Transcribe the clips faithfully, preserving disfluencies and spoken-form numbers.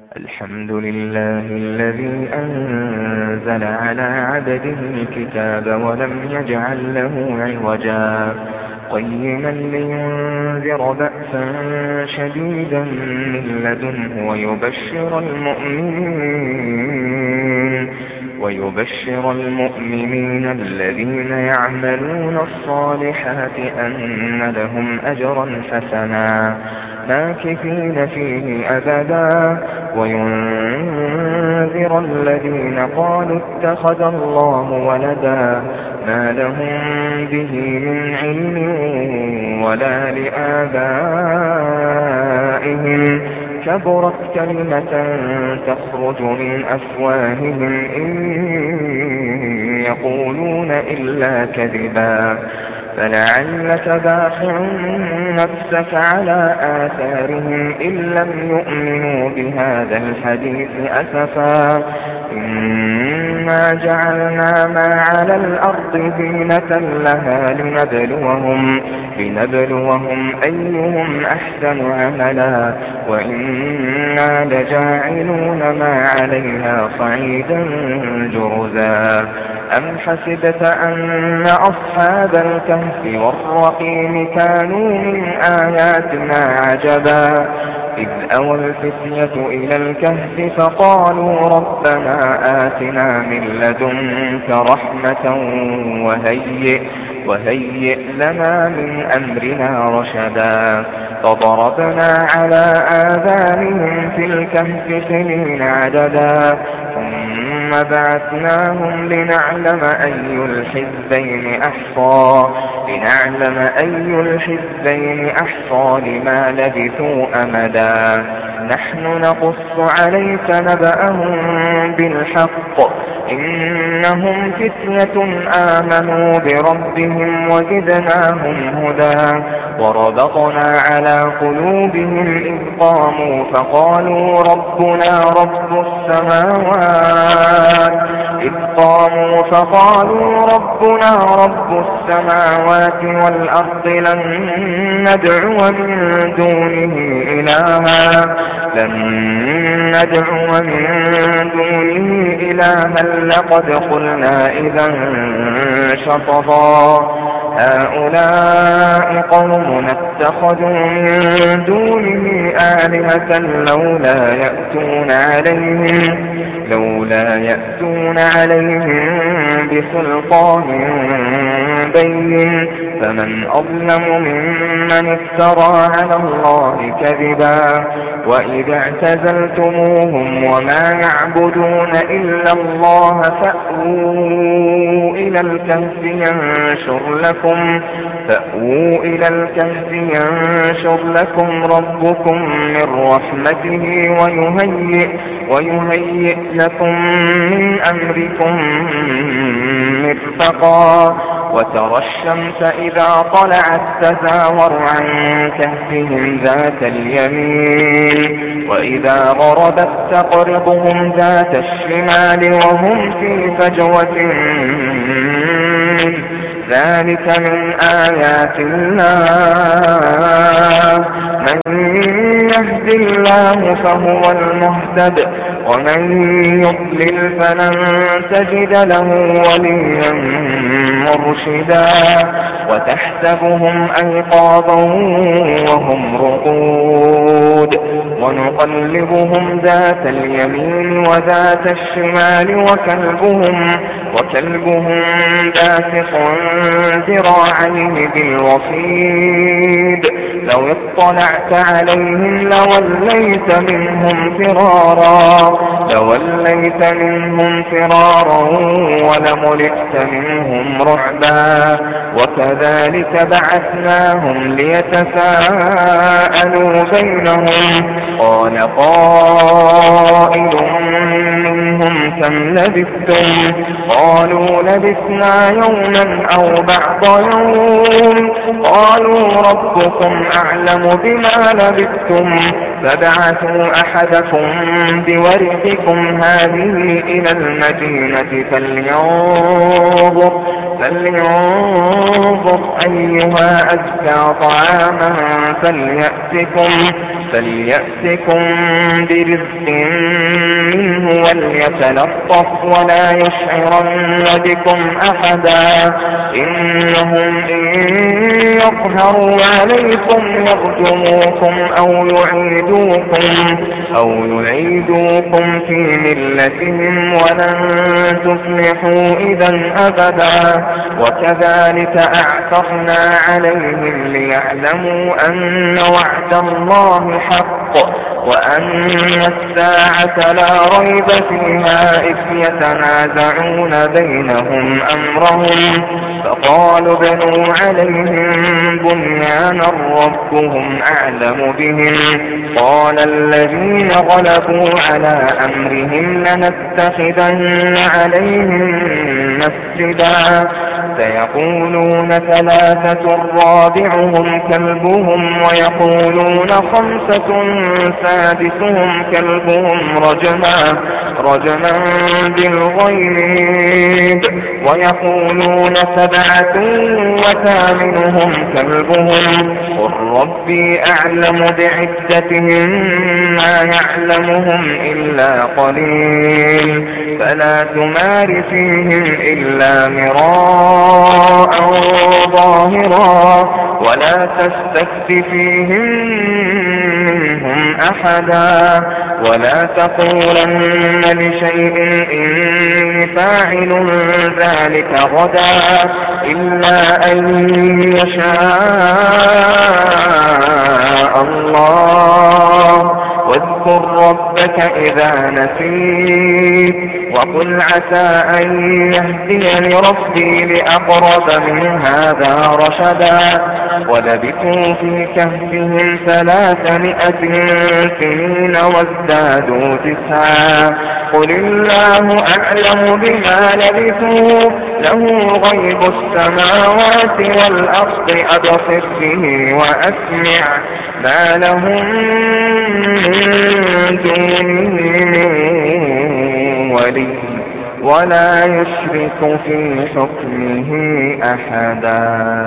الحمد لله الذي أنزل على عبده الكتاب ولم يجعل له عوجا قيما لينذر بأسا شديدا من لدنه ويبشر المؤمنين ويبشر المؤمنين الذين يعملون الصالحات أن لهم أجرا حسنا ماكثين فيه أبدا وينذر الذين قالوا اتخذ الله ولدا ما لهم به من علم ولا لآبائهم كبرت كلمة تخرج من أفواههم إن يقولون إلا كذبا فلعلك باخع نفسك على آثارهم إن لم يؤمنوا بهذا الحديث أسفا إنا جعلنا ما على الأرض زينة لها لنبلوهم, لنبلوهم أيهم أحسن عملا وإنا لجاعلون ما عليها صعيدا جرزا أم حسبت أن أصحاب الكهف والرقيم كانوا من آياتنا عجبا إذ أوى الفتية إلى الكهف فقالوا ربنا آتنا من لدنك رحمة وهيئ, وهيئ لنا من أمرنا رشدا فضربنا على آذانهم في الكهف سنين عددا ثم بعثناهم لنعلم أي الحزبين أحصى لنعلم أي الحزبين أحصى لما لبثوا أمدا نحن نقص عليك نبأهم بالحق إنهم فتية آمنوا بربهم وزدناهم هدى وربطنا على قلوبهم إذ قاموا فقالوا ربنا رب السماوات إذ قاموا فقالوا ربنا رب السماوات والأرض لن ندعو من دونه إلها لن ندعو من دونه إلها لقد قلنا إذا شططا هؤلاء قوم اتخذوا من دونه آلهة لولا يأتون عليهم لولا يأتون عليهم بسلطان بين فمن أظلم ممن افترى على الله كذبا وإذا اعتزلتموهم وما يعبدون إلا الله فأووا إلى الكهف ينشر لكم فأووا إلى الكهف ينشر لكم ربكم من رحمته ويهيئ ويهيئ لكم من أمركم مرفقا وترى الشمس إذا طلعت تزاور عن كهفهم ذات اليمين وإذا غربت تقرضهم ذات الشمال وهم في فجوة ذلك من آيات الله من يهد الله فهو المهتد ومن يضلل فلن تجد له وليا مرشدا وتحسبهم أيقاظا وهم رقود ونقلبهم ذات اليمين وذات الشمال وكلبهم وكلبهم باسط ذراعيه بالوصيد لو اطلعت عليهم لوليت منهم فرارا لوليت منهم فرارا ولملئت منهم رعبا وكذلك بعثناهم ليتساءلوا بينهم قال قائل منهم كم لبثتم قالوا لبثنا يوما أو بعض يوم قالوا ربكم أعلم بما لبثتم فابعثوا أحدكم بورقكم هذه إلى المدينة فلينظر فلينظر أيها أزكى طعاما فليأتكم فليأتكم برزق منه وليتلطف ولا يشعرن بكم أحدا إنهم إن يظهروا عليكم يرجموكم أو يعيدوكم أو يعيدوكم في ملتهم ولن تفلحوا إذا أبدا وكذلك أعثرنا عليهم ليعلموا أن وعد الله حق وأن الساعة لا ريب فيها إذ يتنازعون بينهم أمرهم فقالوا ابنوا عليهم بنيانا ربهم أعلم بهم قال الذين غلبوا على أمرهم لنتخذن عليهم مسجدا سيقولون ثلاثة رابعهم كلبهم ويقولون خمسة سادسهم كلبهم رجما رجما بالغيب ويقولون سبعة وثامنهم كلبهم قل ربي أعلم بعدتهم ما يعلمهم إلا قليل فلا تمار فيهم إلا مراء ظاهرا ولا تستفت فيهم منهم أحدا ولا تقولن لشيء إني فاعل ذلك غدا إلا أن يشاء الله واذكر ربك إذا نسيت وقل عسى أن يهديني ربي لأقرب من هذا رشدا ولبثوا في كهفهم ثلاثمائة سنين وازدادوا تسعا قل الله أعلم بما لبثوا له غيب السماوات والأرض أبصر به وأسمع ما لهم من دونه من ولي ولا يشرك في حكمه أحدا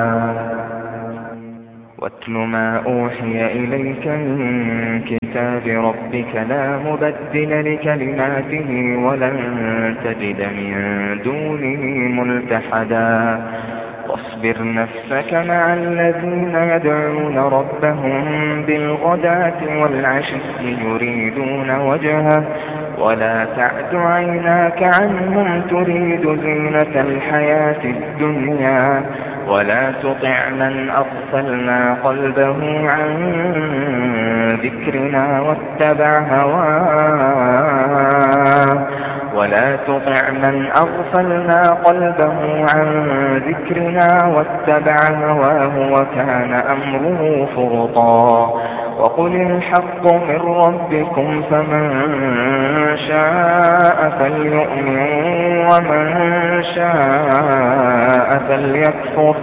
واتل ما أوحي إليك من كتاب ربك لا مبدل لكلماته ولن تجد من دونه ملتحدا واصبر نفسك مع الذين يدعون ربهم بالغداة والعشي يريدون وجهه ولا تعد عيناك عنهم تريد زينة الحياة الدنيا ولا تطع من أغفلنا قلبه عن ذكرنا واتبع هواه ولا تطع من أغفلنا قلبه عن ذكرنا واتبع هواه وكان أمره فرطا وقل الحق من ربكم فمن شاء فليؤمن ومن شاء فليكفر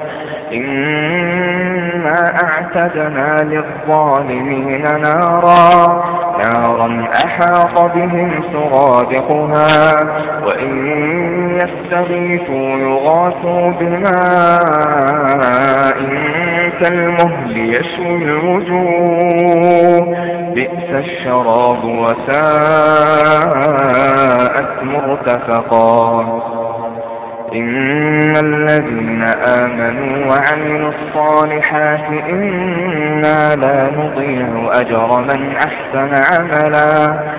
إنا أعتدنا للظالمين نارا نارا أحاط بهم سرادقها وإن يستغيثوا يغاثوا بماء كالمهل يشوي الوجوه بئس الشراب وساءت مرتفقا إن الذين آمنوا وعملوا الصالحات إنا لا نضيع أجر من أحسن عملا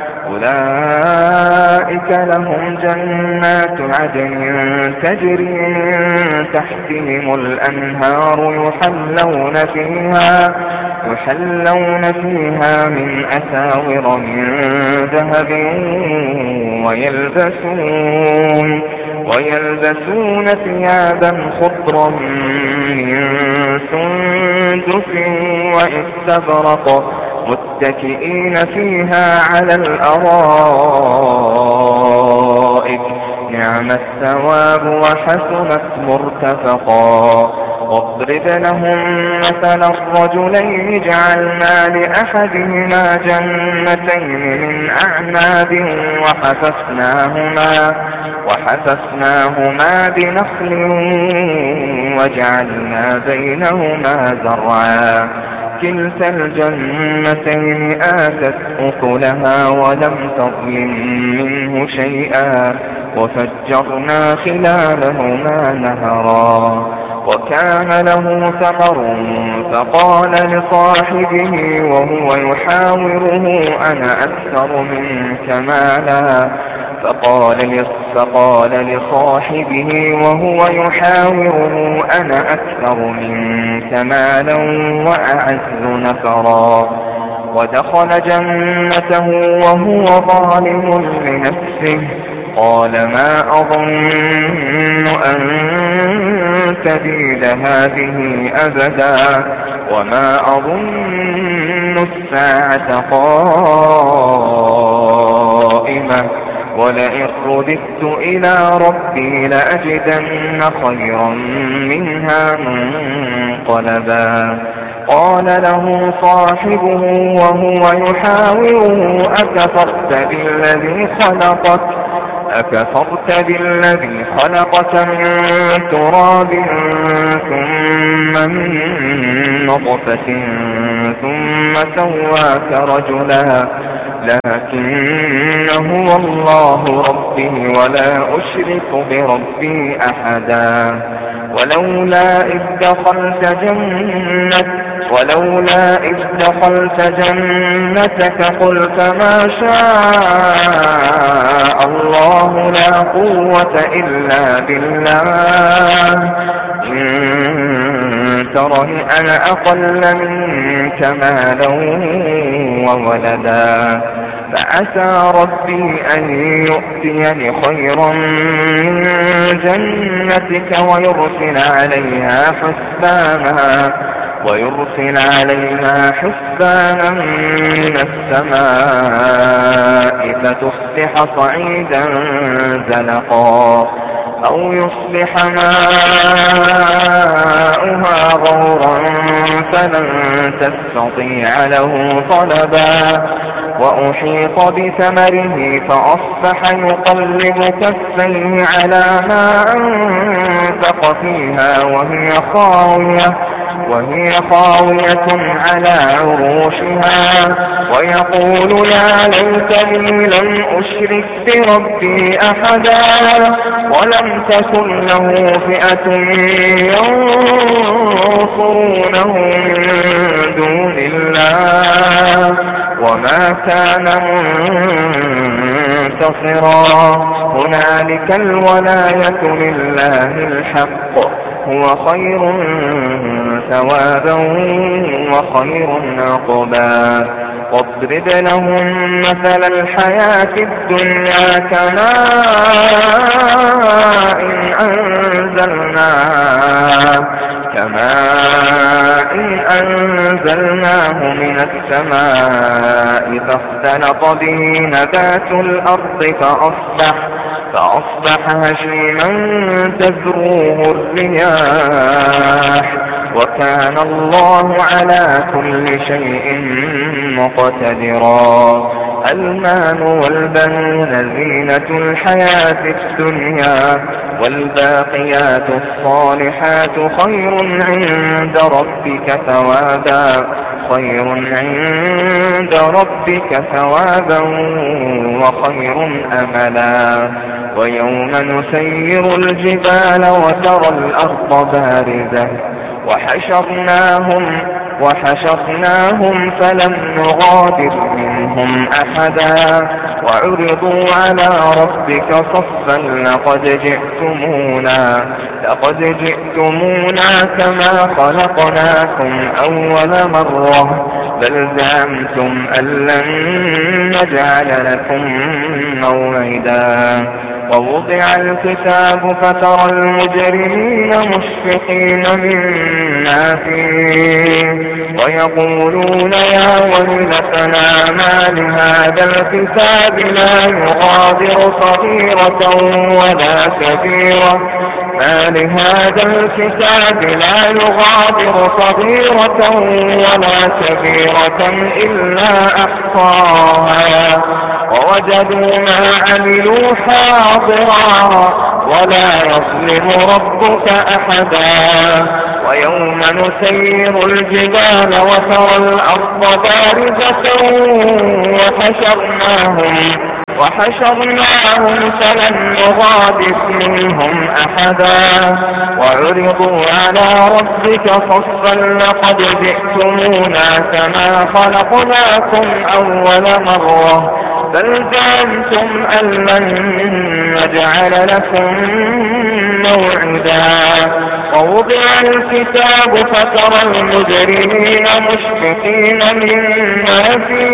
أولئك لهم جنات عدن تجري من تحتهم الأنهار يحلون فيها يحلون فيها من أساور من ذهب ويلبسون ويلبسون ثيابا خضرا من سندس واستبرق متكئين فيها على الأرائك نعم الثواب وحسنت مرتفقا واضرب لهم مثل الرجلين جعلنا لأحدهما جنتين من أعناب وحففناهما وحففناهما بنخل وجعلنا بينهما زرعا كلتا الجنتين آتت أكلها ولم تظلم منه شيئا وفجرنا خلالهما نهرا وكان له ثمر فقال لصاحبه وهو يحاوره أنا أكثر منك مالا فقال فقال لصاحبه وهو يحاوره أنا أكثر منك مالا وأعز نفرا ودخل جنته وهو ظالم لنفسه قال ما أظن أن تبيد هذه أبدا وما أظن الساعة قائمة ولئن رددت إلى ربي لأجدن خيرا منها منقلبا قال له صاحبه وهو يحاوره أكفرت بالذي خلقك أكفرت بالذي خلقك من تراب ثم من نطفة ثم سواك رجلا لكن هو الله ربي ولا أشرك بربي أحدا ولولا إذ دخلت جنة ولولا إذ دخلت جنتك قلت ما شاء الله لا قوة إلا بالله إن ترني أنا أقل منك مالا وولدا فعسى ربي أن يؤتيني خيرا من جنتك ويرسل عليها حسبانا ويرسل عليها حسبانا من السماء فتصبح صعيدا زلقا أو يصبح ماؤها غورا فلن تستطيع له طلبا وأحيط بثمره فأصبح يقلب كفيه على ما أنفق فيها وهي خاوية وهي خاوية على عروشها ويقول يا ليتني لم أشرك بربي أحدا ولم تكن له فئة ينصرونه من دون الله وما كان منتصرا هنالك الولاية لله الحق هو خير ثوابا وخير عقبا واضرب لهم مثل الحياة الدنيا كماء إن أنزلناه كماء إن أنزلناه من السماء فاختلط به نبات الأرض فأصبح فأصبح هشيما تذروه الرياح وكان الله على كل شيء مقتدرا المال والبنون زينة الحياة الدنيا والباقيات الصالحات خير عند ربك ثوابا خير عند ربك ثوابا وخير أملا ويوم نسير الجبال وترى الأرض بارزة وحشرناهم وحشرناهم فلم نغادر منهم أحدا وعرضوا على ربك صفا لقد جئتمونا لقد جئتمونا كما خلقناكم أول مرة بل زعمتم أن لن نجعل لكم موعدا ووضع الكتاب فترى المجرمين مشفقين مما فيه ويقولون يا ويلتنا ما لهذا الكتاب لا يغادر صغيرة ولا كبيرة ما لهذا الكتاب لا يغادر صغيرة ولا كبيرة إلا أحصاها ووجدوا ما عملوا حاضرا ولا يظلم ربك أحدا ويوم نسير الجبال وترى الأرض بارزة وحشرناهم وحشرناهم فلم نغادر منهم أحدا وعرضوا على ربك صفا لقد جئتمونا كما خلقناكم أول مرة بل زعمتم أن لن نجعل لكم موعدا ووضع الكتاب فترى المجرمين مشفقين مما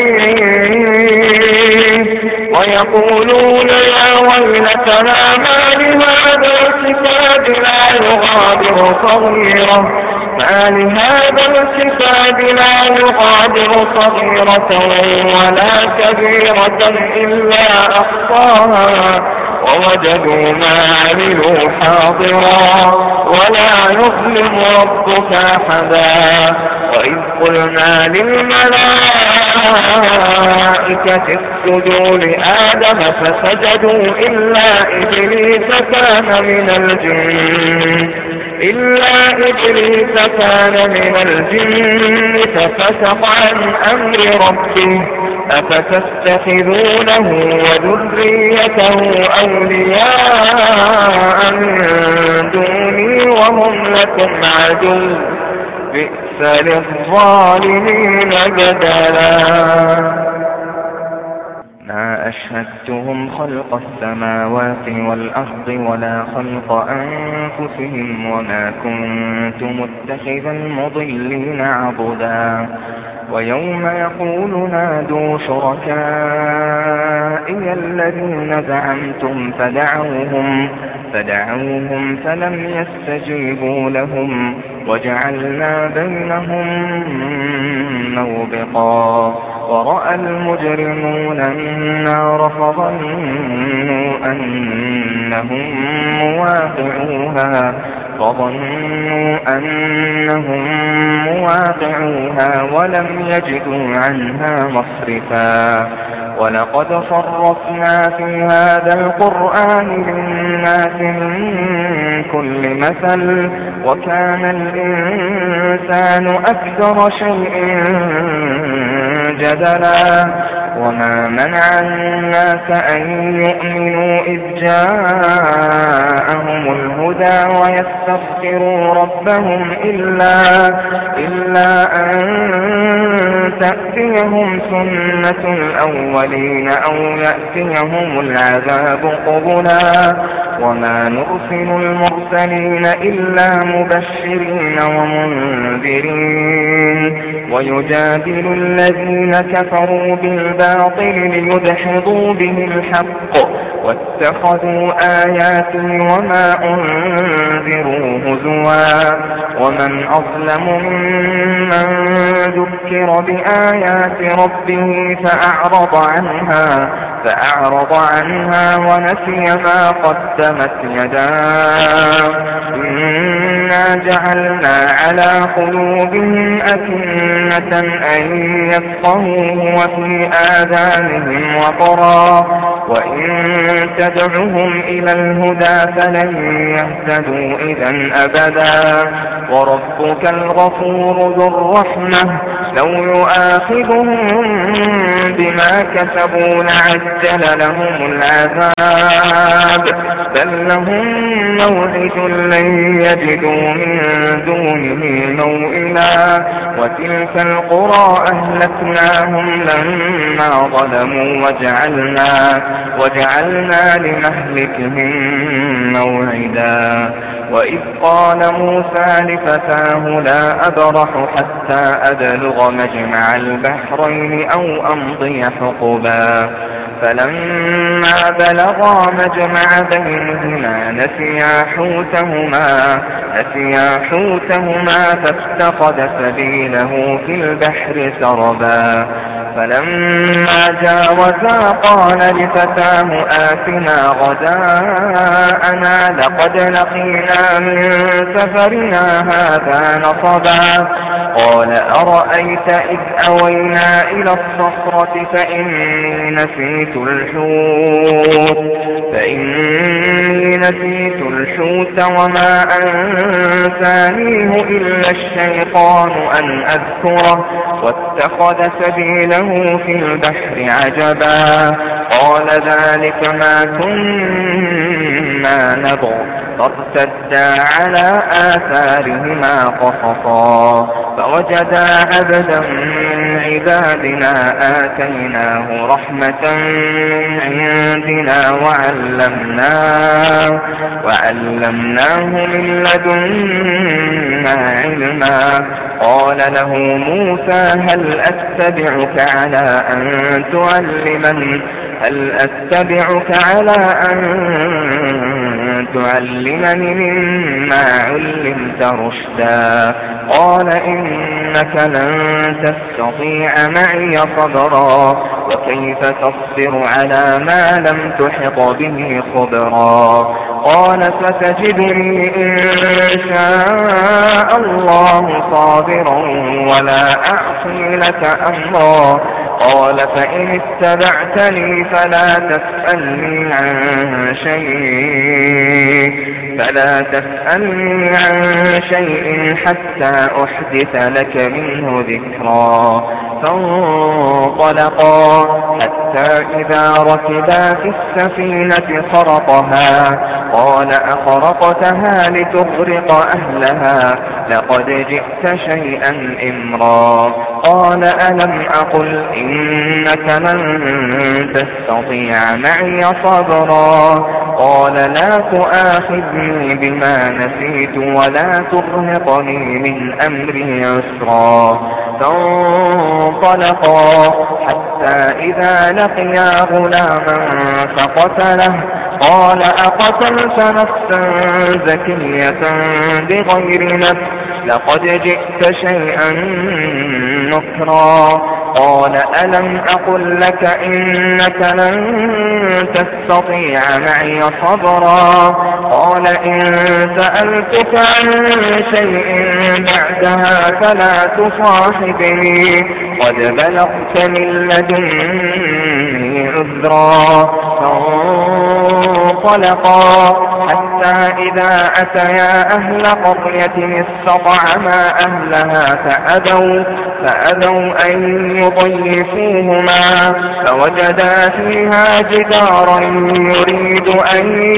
فيه ويقولون يا ويلتنا ما لهذا الكتاب لا يغادر صغيرة ما لهذا الكتاب لا يغادر صغيرة ولا كبيرة إلا أحصاها ووجدوا ما عملوا حاضرا ولا يظلم ربك أحدا وإذ قلنا للملائكة اسجدوا لآدم فسجدوا إلا إبليس كان من الجن إلا إبليس كان من الجن ففسق عن أمر ربه أفتتخذونه وذريته أولياء من دوني وهم لكم عدو بئس للظالمين بدلا ما أشهدتهم خلق السماوات والأرض ولا خلق أنفسهم وما كنت متخذ المضلين عضدا ويوم يقول نادوا شركائي الذين زعمتم فدعوهم فدعوهم فلم يستجيبوا لهم وجعلنا بينهم موبقا ورأى المجرمون النار فظنوا أنهم مواقعوها فظنوا أنهم مواقعوها ولم يجدوا عنها مصرفا ولقد صرفنا في هذا القرآن للناس من كل مثل وكان الإنسان أكثر شيء جدلا وما منع الناس أن يؤمنوا إذ جاءهم الهدى ويستغفروا ربهم إلا, إلا أن تأتيهم سنة الأولين أو يأتيهم العذاب قبلا وما نرسل المرسلين إلا مبشرين ومنذرين ويجادل الذين كفروا بالباطل ليدحضوا به الحق واتخذوا آياتي وما أنذروا هزوا ومن أظلم ممن ذكر بآيات ربه فأعرض عنها فأعرض عنها ونسي ما قدمت يداه إنا جعلنا على قلوبهم أكنة أن يفقهوه وفي آذانهم وقرا وإن تدعهم إلى الهدى فلن يهتدوا إذا أبدا وربك الغفور ذو الرحمة لو يؤاخذهم بما كسبوا لعجل لهم العذاب بل لهم موعد لن يجدوا من دونه موئلا وتلك القرى أهلكناهم لما ظلموا وجعلنا, وجعلنا لمهلكهم موعدا وإذ قال موسى لفتاه لا أبرح حتى أبلغ مجمع البحرين أو أمضي حقبا فلما بلغا مجمع بينهما نسيا حوتهما نسيا حوتهما فاتخذ سبيله في البحر سربا فلما جاوزا قال لفتاه آتنا غداءنا لقد لقينا من سفرنا هذا نصبا قال أرأيت إذ أوينا إلى الصخرة فإني نسيت الحوت فإني نسيت الحوت وما أنسانيه إلا الشيطان أن أذكره واتخذ سبيله في البحر عجبا قال ذلك ما كنا نبغي فارتدا على آثارهما قصصا فوجدا عبدا من عبادنا آتيناه رحمة من عندنا وعلمناه وعلمناه من لدنا علما قال له موسى هل أتبعك على أن تعلمني هل أتبعك على أن تعلمني مما علمت رشدا قال إنك لن تستطيع معي صبرا وكيف تصبر على ما لم تحط به خبرا قال ستجدني إن شاء الله صابرا ولا أعصي لك أمرا قال فإن اتبعتني فلا تسألني عن شيء فلا تسألني عن شيء حتى أحدث لك منه ذكرا فانطلقا حتى إذا ركبا في السفينة خرقها قال أخرقتها لتغرق أهلها لقد جئت شيئا إمرا قال ألم أقل إنك لن تستطيع معي صبرا قال لا تؤاخذني بما نسيت ولا ترهقني من أمري عسرا فانطلقا حتى إذا لقيا غلاما فقتله قال أقتلت نفسا زكية بغير نفس لقد جئت شيئا نكرا قال ألم أقل لك إنك لن تستطيع معي صبرا قال إن سألتك عن شيء بعدها فلا تصاحبني قد بلغت من لدني عذرا فانطلقا حتى إذا أتيا أهل قرية استطعما أهلها فأبوا, فأبوا أن يضيفوهما فوجدا فيها جدارا يريد أن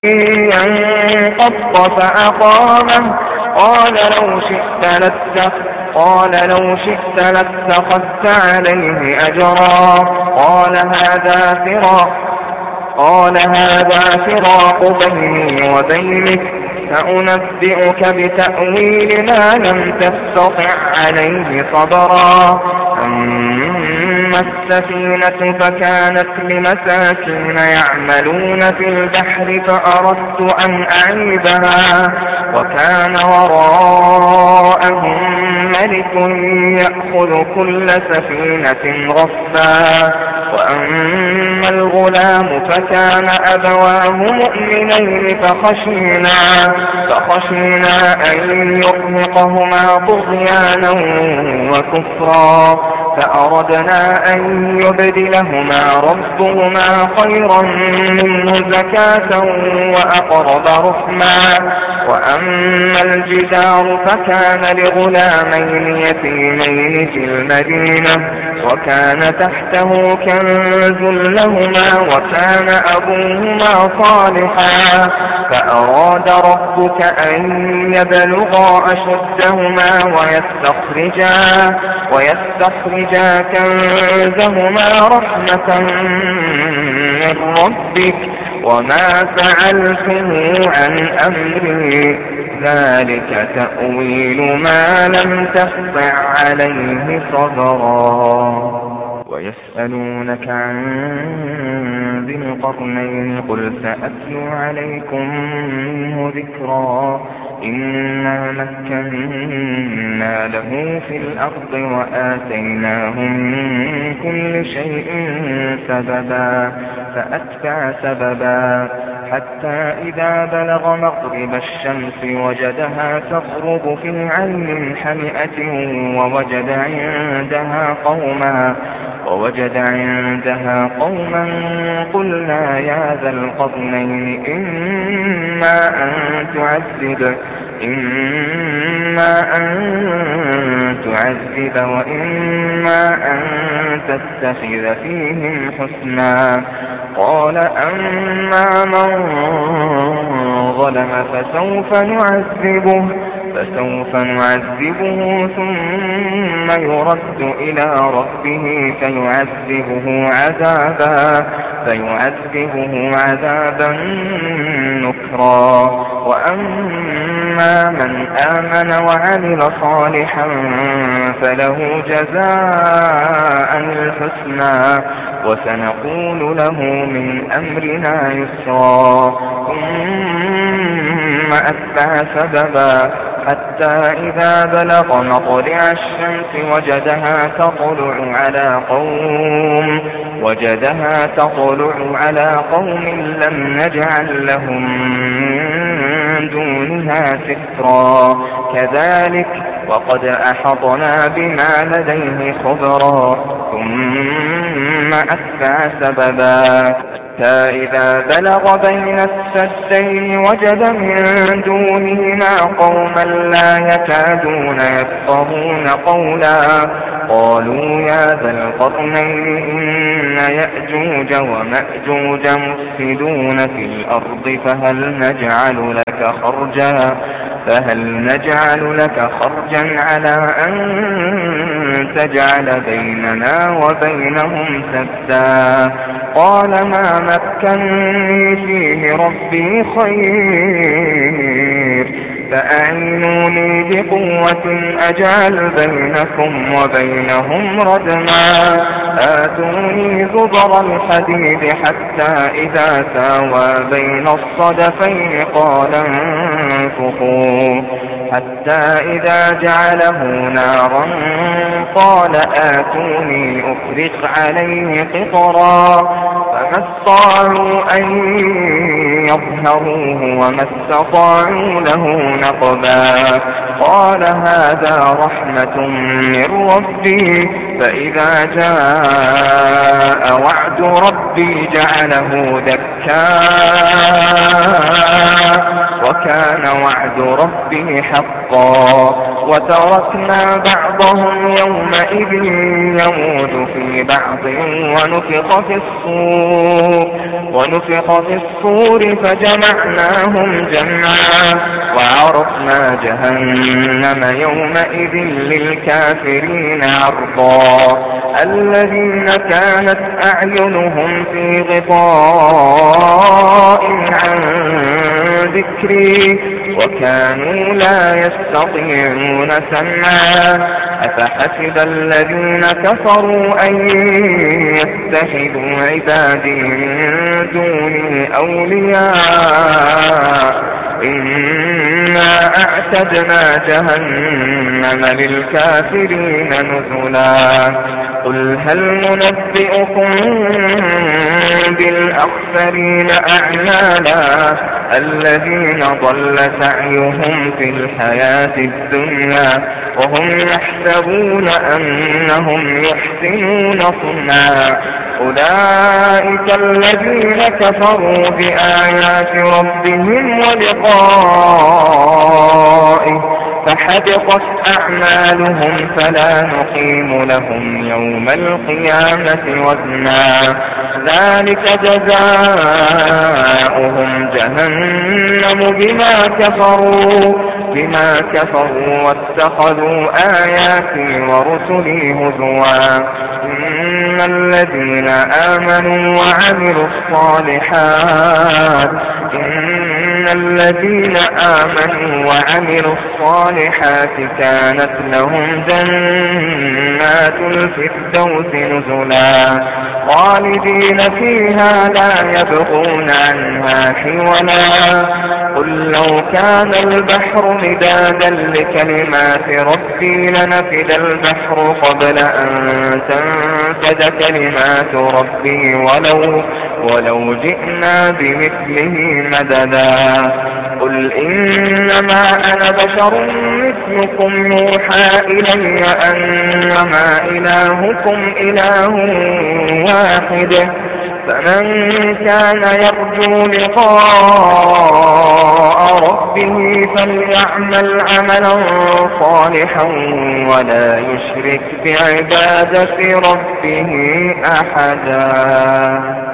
ينقض فأقامه قال لو شئت لاتخذت قال لو شئت لاتخذت عليه أجرا قال هذا فراق قال هذا فراق بيني وبينك سأنبئك بتأويل ما لم تستطع عليه صبرا أما السفينة فكانت لمساكين يعملون في البحر فأردت أن أعيبها وكان وراءهم ملك يأخذ كل سفينة غصبا وأما الغلام فكان أبواه مؤمنين فخشينا, فخشينا أن يرهقهما طغيانا وكفرا فأردنا أن يبدلهما ربهما خيرا منه زكاة وأقرب رحما وأما الجدار فكان لغلامين يتيمين في المدينة وكان تحته كنز لهما وكان أبوهما صالحا فأراد ربك أن يبلغا أشدهما ويستخرجا, ويستخرجا كنزهما رحمة من ربك وما فعلته عن أمري ذلك تأويل ما لم تستطع عليه صبرا ويسألونك عن ذي القرنين قل سأتلو عليكم منه ذكرا إنا مكنا له في الأرض وآتيناه من كل شيء سببا فأتبع سببا حتى إذا بلغ مغرب الشمس وجدها تغرب في عين حمئة ووجد عندها قوما ووجد عندها قوما قلنا يا ذا القرنين إما أن تعذب إما أن تعذب وإما أن تتخذ فيهم حسنا قال أما من ظلم فسوف نعذبه فسوف نعذبه ثم يرد إلى ربه فيعذبه عذابا فيعذبه عذابا نكرا وأما من آمن وعمل صالحا فله جزاء الحسنى وسنقول له من أمرنا يسرا ثم أتبع سببا حتى إذا بلغ مطلع الشمس وجدها تطلع على قوم وجدها تطلع على قوم لم نجعل لهم من دونها سترا كذلك وقد أحطنا بما لديه خبرا ثم أتبع سببا حتى إذا بلغ بين السدين وجد من دونهما قوما لا يكادون يفقهون قولا قالوا يا ذا القرنين إن يأجوج ومأجوج مفسدون في الأرض فهل نجعل لك خرجا فهل نجعل لك خرجا على أن تجعل بيننا وبينهم سدا قال ما مكنني فيه ربي خير فأعينوني بقوة أجعل بينكم وبينهم ردما آتوني زبر الحديد حتى إذا ساوى بين الصدفين قال انفخوا حتى إذا جعله نارا قال آتوني أفرغ عليه قطرا فما استطاعوا أن يظهروه وما استطاعوا له نقبا قال هذا رحمة من ربي فإذا جاء وعد ربي جعله دكا وكان وعد ربي حقا وتركنا بعضهم يومئذ يموت في بعض ونفخ في الصور ونفخ في الصور فجمعناهم جمعا وعرضنا جهنم يومئذ للكافرين عرضا الذين كانت أعينهم في غطاء عن ذكري وكانوا لا يستطيعون سمعا أفحسب الذين كفروا أن يتخذوا عبادي من دوني أولياء إنا أعتدنا جهنم للكافرين نزلا قل هل ننبئكم بالأخسرين أعمالا الذين ضل سعيهم في الحياة الدنيا وهم يحسبون أنهم يحسنون صنعا أولئك الذين كفروا بآيات ربهم ولقائه فحبطت أعمالهم فلا نقيم لهم يوم القيامة وزنا ذلك جزاؤهم جهنم بما كفروا بما كفروا واتخذوا آياتي ورسلي هزوا إن الذين آمنوا وعملوا الصالحات إن الذين آمنوا وعملوا الصالحات الصالحات كانت لهم جنات الفردوس نزلا خالدين فيها لا يبغون عنها حولا قل لو كان البحر مدادا لكلمات ربي لنفد البحر قبل أن تنفد كلمات ربي ولو, ولو جئنا بمثله مددا قل إنما أنا بشر مثلكم يوحى إلي أنما إلهكم إله واحد فمن كان يرجو لقاء ربه فليعمل عملا صالحا ولا يشرك بعبادة ربه أحدا.